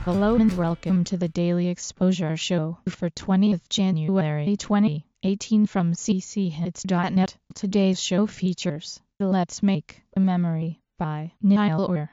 Hello and welcome to the Daily Exposure Show for 20th January 2018 from cchits.net. Today's show features Let's Make a Memory by Niall Horan.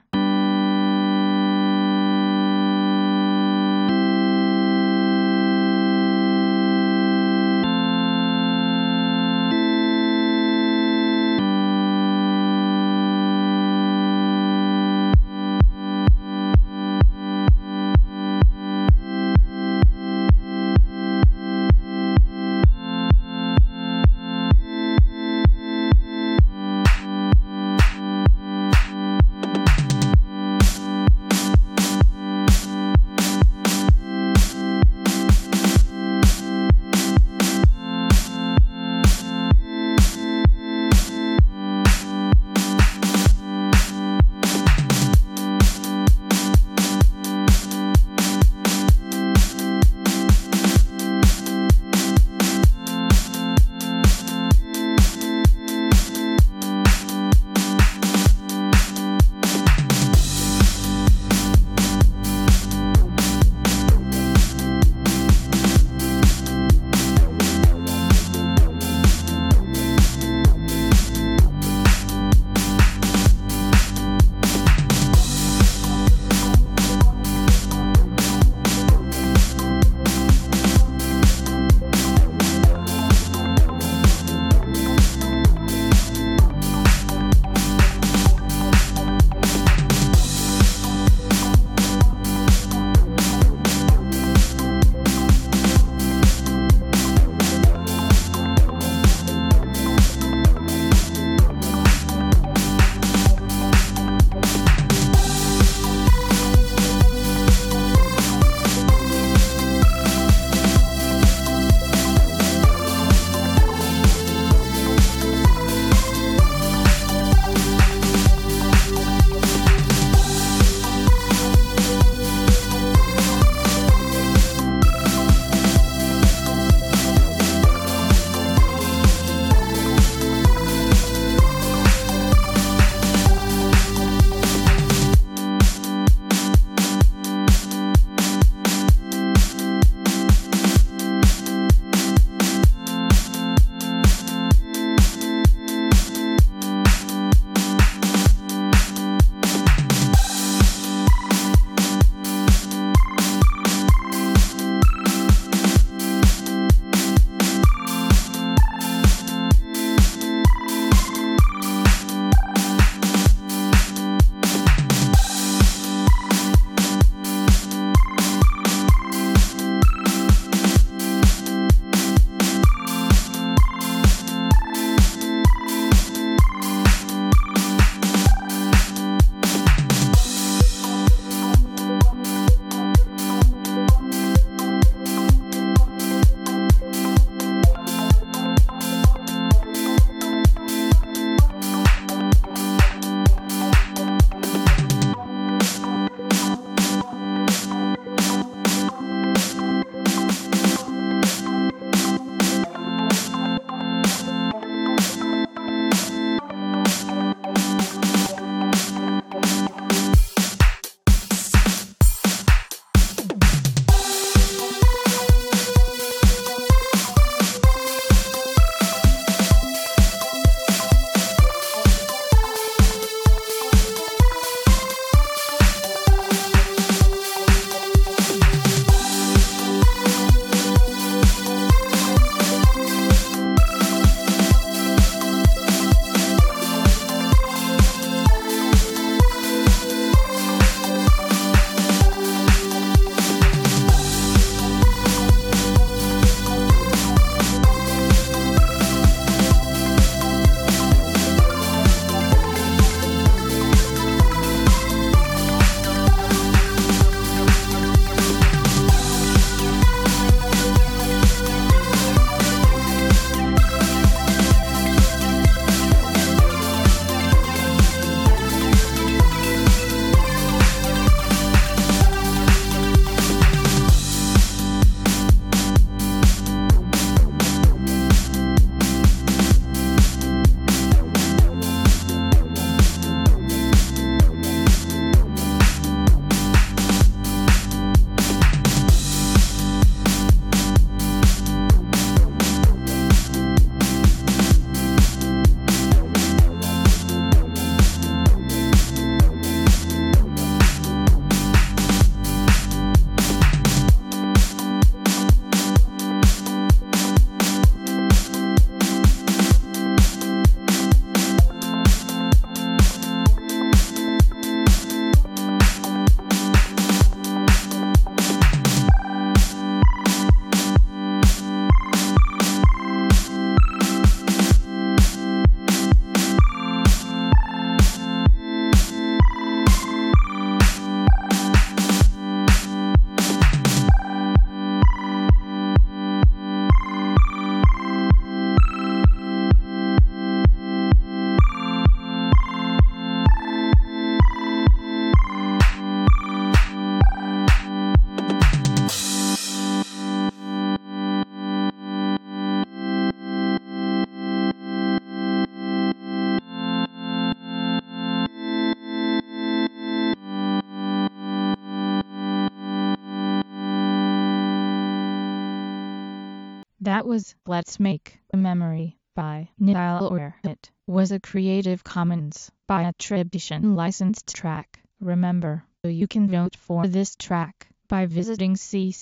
That was Let's Make a Memory by Niall. It was a Creative Commons by attribution licensed track. Remember, you can vote for this track by visiting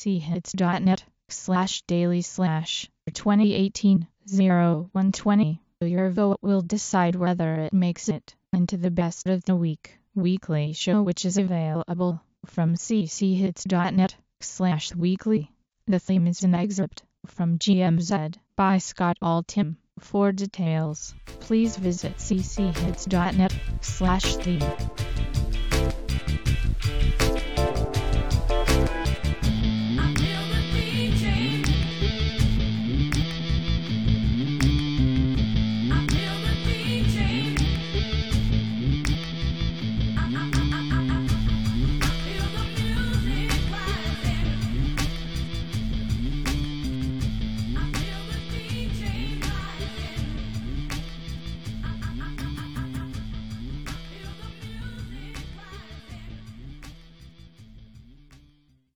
cchits.net/daily/2018-0120. Your vote will decide whether it makes it into the Best of the Week weekly show, which is available from cchits.net/weekly. The theme is an excerpt from GMZ by Scott Altham. For details, please visit cchits.net/theme.